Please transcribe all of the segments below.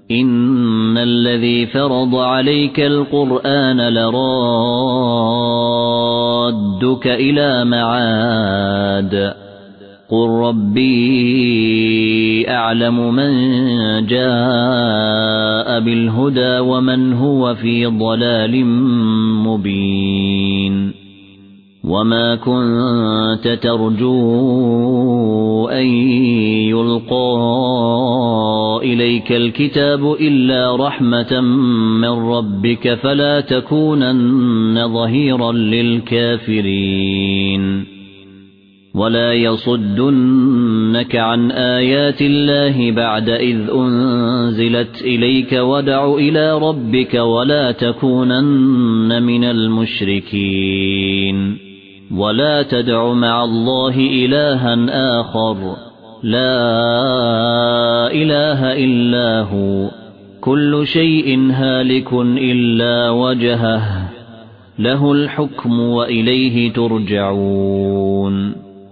إن الذي فرض عليك القرآن لرادك إلى معاد قل ربي أعلم من جاء بالهدى ومن هو في ضلال مبين وما كنت ترجو أن يلقى إليك الكتاب إلا رحمة من ربك فلا تكونن ظهيرا للكافرين ولا يصدنك عن آيات الله بعد إذ أنزلت إليك ودع إلى ربك ولا تكونن من المشركين ولا تدع مع الله إلها آخر لا إله إلا هو كل شيء هالك إلا وجهه له الحكم وإليه ترجعون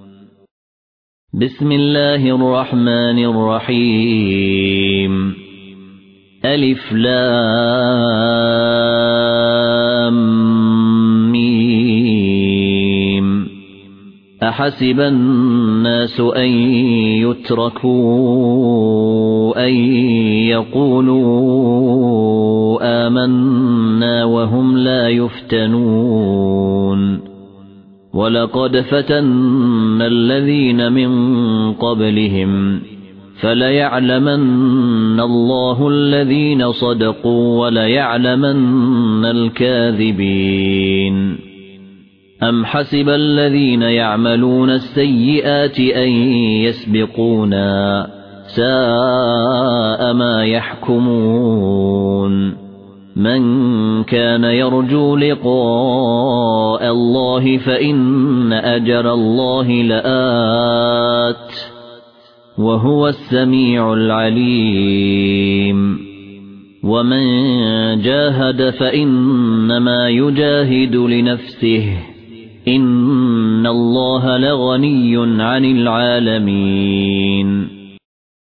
بسم الله الرحمن الرحيم ألف لام ميم أحسب الناس أن يتركوا أن يقولوا آمنا وهم لا يفتنون ولقد فتنا الذين من قبلهم فليعلمن الله الذين صدقوا وليعلمن الكاذبين أم حسب الذين يعملون السيئات أن يسبقونا ساء ما يحكمون من كان يرجو لقاء الله فإن أجر الله لآت وهو السميع العليم ومن جاهد فإنما يجاهد لنفسه إن الله لغني عن العالمين